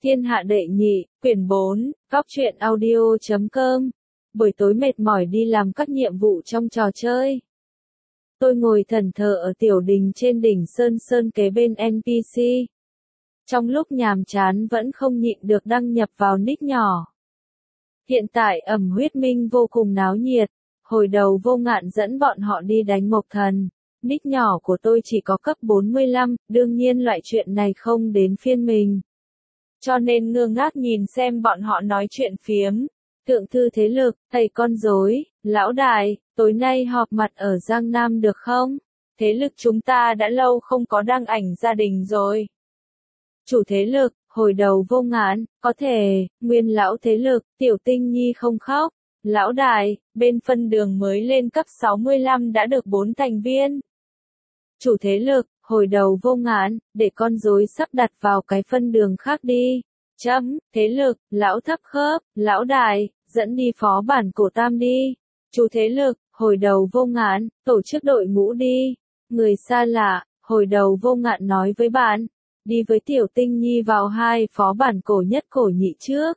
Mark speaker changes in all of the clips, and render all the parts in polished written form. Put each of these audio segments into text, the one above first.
Speaker 1: Thiên hạ đệ nhị, quyển 4, góc truyện audio.com. Buổi tối mệt mỏi đi làm các nhiệm vụ trong trò chơi. Tôi ngồi thẫn thờ ở tiểu đình trên đỉnh Sơn kế bên NPC. Trong lúc nhàm chán vẫn không nhịn được đăng nhập vào nick nhỏ. Hiện tại ẩm huyết minh vô cùng náo nhiệt. Hồi đầu Vô Ngạn dẫn bọn họ đi đánh Mộc Thần. Nick nhỏ của tôi chỉ có cấp 45, đương nhiên loại chuyện này không đến phiên mình. Cho nên ngơ ngác nhìn xem bọn họ nói chuyện phiếm. Thượng thư thế lực, thầy con rối, lão đại, tối nay họp mặt ở Giang Nam được không? Thế lực chúng ta đã lâu không có đăng ảnh gia đình rồi. Chủ thế lực, hồi đầu Vô Ngạn, có thể, nguyên lão thế lực, Tiểu Tinh Nhi không khóc. Lão đại, bên phân đường mới lên cấp 65 đã được 4 thành viên. Chủ thế lực, hồi đầu Vô Ngạn, để con rối sắp đặt vào cái phân đường khác đi. Thế lực, lão thấp khớp, lão đại, dẫn đi phó bản cổ tam đi. Chủ thế lực, hồi đầu Vô Ngạn, tổ chức đội ngũ đi. Người xa lạ, hồi đầu Vô Ngạn nói với bạn, đi với Tiểu Tinh Nhi vào 2 phó bản cổ nhất cổ nhị trước.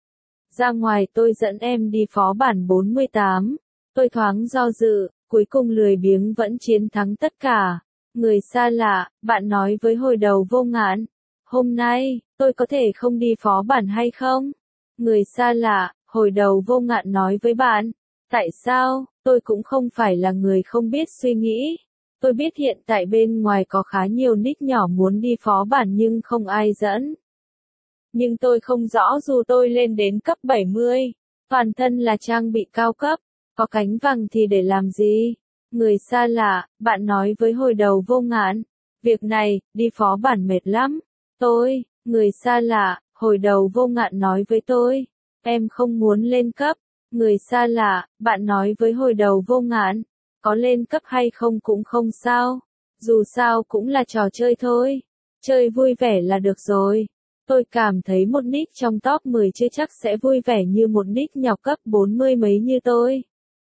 Speaker 1: Ra ngoài tôi dẫn em đi phó bản 48. Tôi thoáng do dự, cuối cùng lười biếng vẫn chiến thắng tất cả. Người xa lạ, bạn nói với hồi đầu Vô Ngạn, hôm nay, tôi có thể không đi phó bản hay không? Người xa lạ, hồi đầu Vô Ngạn nói với bạn, tại sao, tôi cũng không phải là người không biết suy nghĩ. Tôi biết hiện tại bên ngoài có khá nhiều nick nhỏ muốn đi phó bản nhưng không ai dẫn. Nhưng tôi không rõ dù tôi lên đến cấp 70, toàn thân là trang bị cao cấp, có cánh vàng thì để làm gì? Người xa lạ, bạn nói với hồi đầu Vô Ngạn, việc này, đi phó bản mệt lắm. Người xa lạ, hồi đầu Vô Ngạn nói với tôi, em không muốn lên cấp. Người xa lạ, bạn nói với hồi đầu Vô Ngạn, có lên cấp hay không cũng không sao. Dù sao cũng là trò chơi thôi. Chơi vui vẻ là được rồi. Tôi cảm thấy một nick trong top 10 chưa chắc sẽ vui vẻ như một nick nhọc cấp 40 mấy như tôi.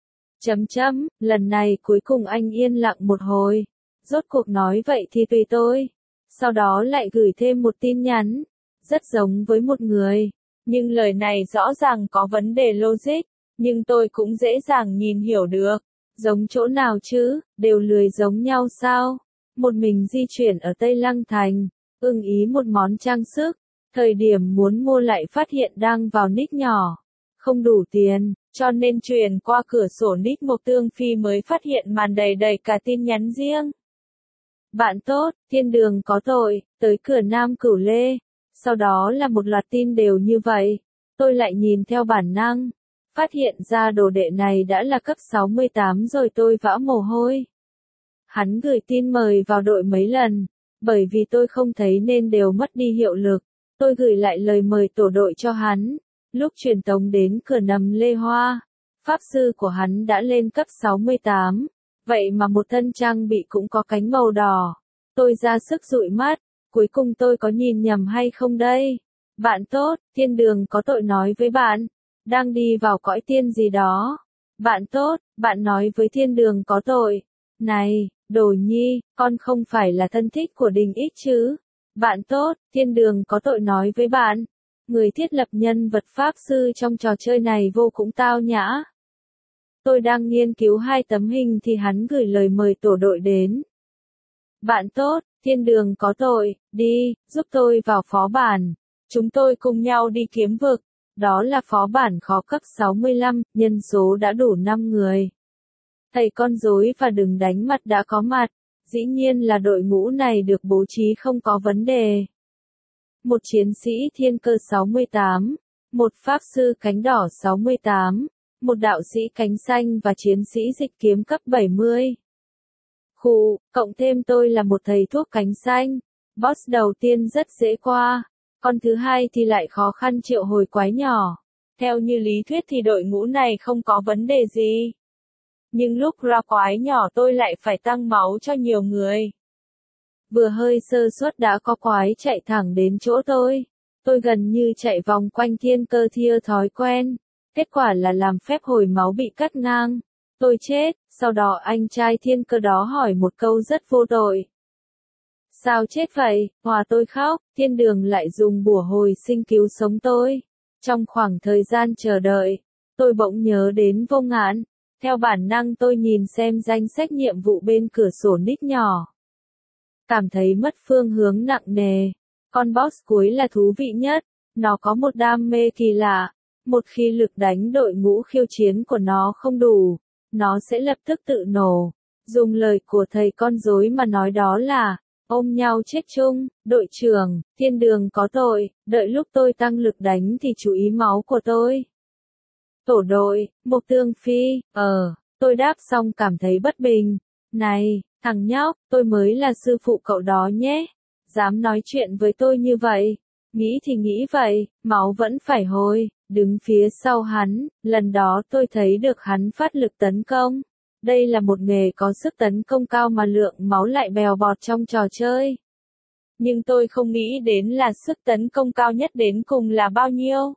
Speaker 1: Lần này cuối cùng anh yên lặng một hồi. Rốt cuộc nói vậy thì tùy tôi. Sau đó lại gửi thêm một tin nhắn. Rất giống với một người. Nhưng lời này rõ ràng có vấn đề logic. Nhưng tôi cũng dễ dàng nhìn hiểu được. Giống chỗ nào chứ, đều lười giống nhau sao? Một mình di chuyển ở Tây Lăng Thành. Ưng ý một món trang sức. Thời điểm muốn mua lại phát hiện đang vào nick nhỏ. Không đủ tiền, cho nên truyền qua cửa sổ nick Mộc Tương Phi mới phát hiện màn đầy đầy cả tin nhắn riêng. Bạn tốt, thiên đường có tội, tới cửa Nam Cửu Lê. Sau đó là một loạt tin đều như vậy. Tôi lại nhìn theo bản năng. Phát hiện ra đồ đệ này đã là cấp 68 rồi tôi vã mồ hôi. Hắn gửi tin mời vào đội mấy lần. Bởi vì tôi không thấy nên đều mất đi hiệu lực. Tôi gửi lại lời mời tổ đội cho hắn. Lúc truyền tống đến cửa Nầm Lê Hoa, pháp sư của hắn đã lên cấp 68. Vậy mà một thân trang bị cũng có cánh màu đỏ. Tôi ra sức dụi mắt, cuối cùng tôi có nhìn nhầm hay không đây? Bạn tốt, thiên đường có tội nói với bạn, đang đi vào cõi tiên gì đó. Bạn tốt, bạn nói với thiên đường có tội. Này, Đồ Nhi, con không phải là thân thích của Đình Ích chứ? Bạn tốt, thiên đường có tội nói với bạn. Người thiết lập nhân vật pháp sư trong trò chơi này vô cùng tao nhã. Tôi đang nghiên cứu 2 tấm hình thì hắn gửi lời mời tổ đội đến. Bạn tốt, thiên đường có tội, đi, giúp tôi vào phó bản. Chúng tôi cùng nhau đi kiếm vực. Đó là phó bản khó cấp 65, nhân số đã đủ 5 người. Thầy con rối và đừng đánh mặt đã có mặt. Dĩ nhiên là đội ngũ này được bố trí không có vấn đề. Một chiến sĩ thiên cơ 68, một pháp sư cánh đỏ 68, một đạo sĩ cánh xanh và chiến sĩ dịch kiếm cấp 70. Cộng thêm tôi là một thầy thuốc cánh xanh. Boss đầu tiên rất dễ qua, con thứ hai thì lại khó khăn triệu hồi quái nhỏ. Theo như lý thuyết thì đội ngũ này không có vấn đề gì. Nhưng lúc ra quái nhỏ tôi lại phải tăng máu cho nhiều người. Vừa hơi sơ suất đã có quái chạy thẳng đến chỗ tôi. Tôi gần như chạy vòng quanh thiên cơ thia thói quen. Kết quả là làm phép hồi máu bị cắt ngang. Tôi chết, sau đó anh trai thiên cơ đó hỏi một câu rất vô tội. Sao chết vậy, hòa tôi khóc, thiên đường lại dùng bùa hồi sinh cứu sống tôi. Trong khoảng thời gian chờ đợi, tôi bỗng nhớ đến Vô Ngạn. Theo bản năng tôi nhìn xem danh sách nhiệm vụ bên cửa sổ nick nhỏ. Cảm thấy mất phương hướng nặng nề. Con boss cuối là thú vị nhất. Nó có một đam mê kỳ lạ. Một khi lực đánh đội ngũ khiêu chiến của nó không đủ, nó sẽ lập tức tự nổ. Dùng lời của thầy con rối mà nói đó là, ôm nhau chết chung, đội trưởng, thiên đường có tội, đợi lúc tôi tăng lực đánh thì chú ý máu của tôi. Tổ đội, Mộc Tương Phi, tôi đáp xong cảm thấy bất bình. Này, thằng nhóc, tôi mới là sư phụ cậu đó nhé. Dám nói chuyện với tôi như vậy. Nghĩ thì nghĩ vậy, máu vẫn phải hồi, đứng phía sau hắn, lần đó tôi thấy được hắn phát lực tấn công. Đây là một nghề có sức tấn công cao mà lượng máu lại bèo bọt trong trò chơi. Nhưng tôi không nghĩ đến là sức tấn công cao nhất đến cùng là bao nhiêu.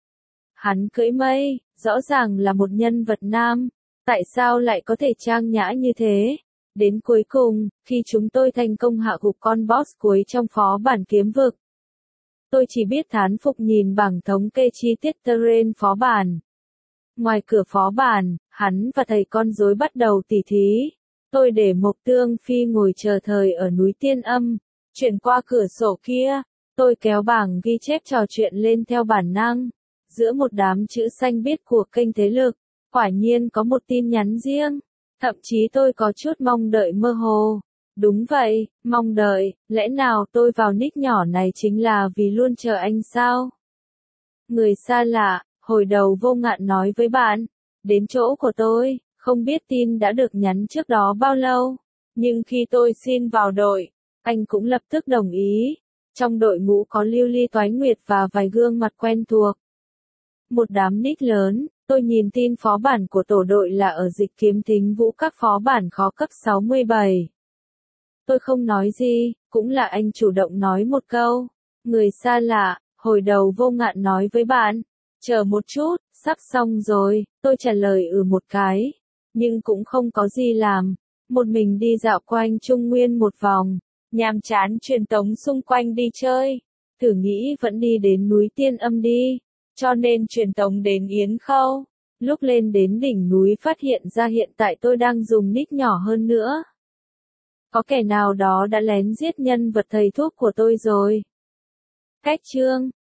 Speaker 1: Hắn cưỡi mây, rõ ràng là một nhân vật nam, tại sao lại có thể trang nhã như thế? Đến cuối cùng, khi chúng tôi thành công hạ gục con boss cuối trong phó bản kiếm vực, tôi chỉ biết thán phục nhìn bảng thống kê chi tiết terrain phó bản. Ngoài cửa phó bản, hắn và thầy con rối bắt đầu tỉ thí. Tôi để Mộc Tương Phi ngồi chờ thời ở núi Tiên Âm. Chuyển qua cửa sổ kia, tôi kéo bảng ghi chép trò chuyện lên theo bản năng. Giữa một đám chữ xanh biếc của kênh thế lực, quả nhiên có một tin nhắn riêng. Thậm chí tôi có chút mong đợi mơ hồ. Đúng vậy, mong đợi, lẽ nào tôi vào nick nhỏ này chính là vì luôn chờ anh sao? Người xa lạ, hồi đầu Vô Ngạn nói với bạn, đến chỗ của tôi, không biết tin đã được nhắn trước đó bao lâu, nhưng khi tôi xin vào đội, anh cũng lập tức đồng ý. Trong đội ngũ có Lưu Ly Toái Nguyệt và vài gương mặt quen thuộc. Một đám nick lớn, tôi nhìn tin phó bản của tổ đội là ở Dịch Kiếm Thính Vũ các phó bản khó cấp 67. Tôi không nói gì, cũng là anh chủ động nói một câu. Người xa lạ, hồi đầu Vô Ngạn nói với bạn, chờ một chút, sắp xong rồi, tôi trả lời một cái. Nhưng cũng không có gì làm, một mình đi dạo quanh Trung Nguyên một vòng, nhàm chán truyền tống xung quanh đi chơi. Thử nghĩ vẫn đi đến núi Tiên Âm đi, cho nên truyền tống đến Yến Khâu. Lúc lên đến đỉnh núi phát hiện ra hiện tại tôi đang dùng nick nhỏ hơn nữa. Có kẻ nào đó đã lén giết nhân vật thầy thuốc của tôi rồi. Cách chương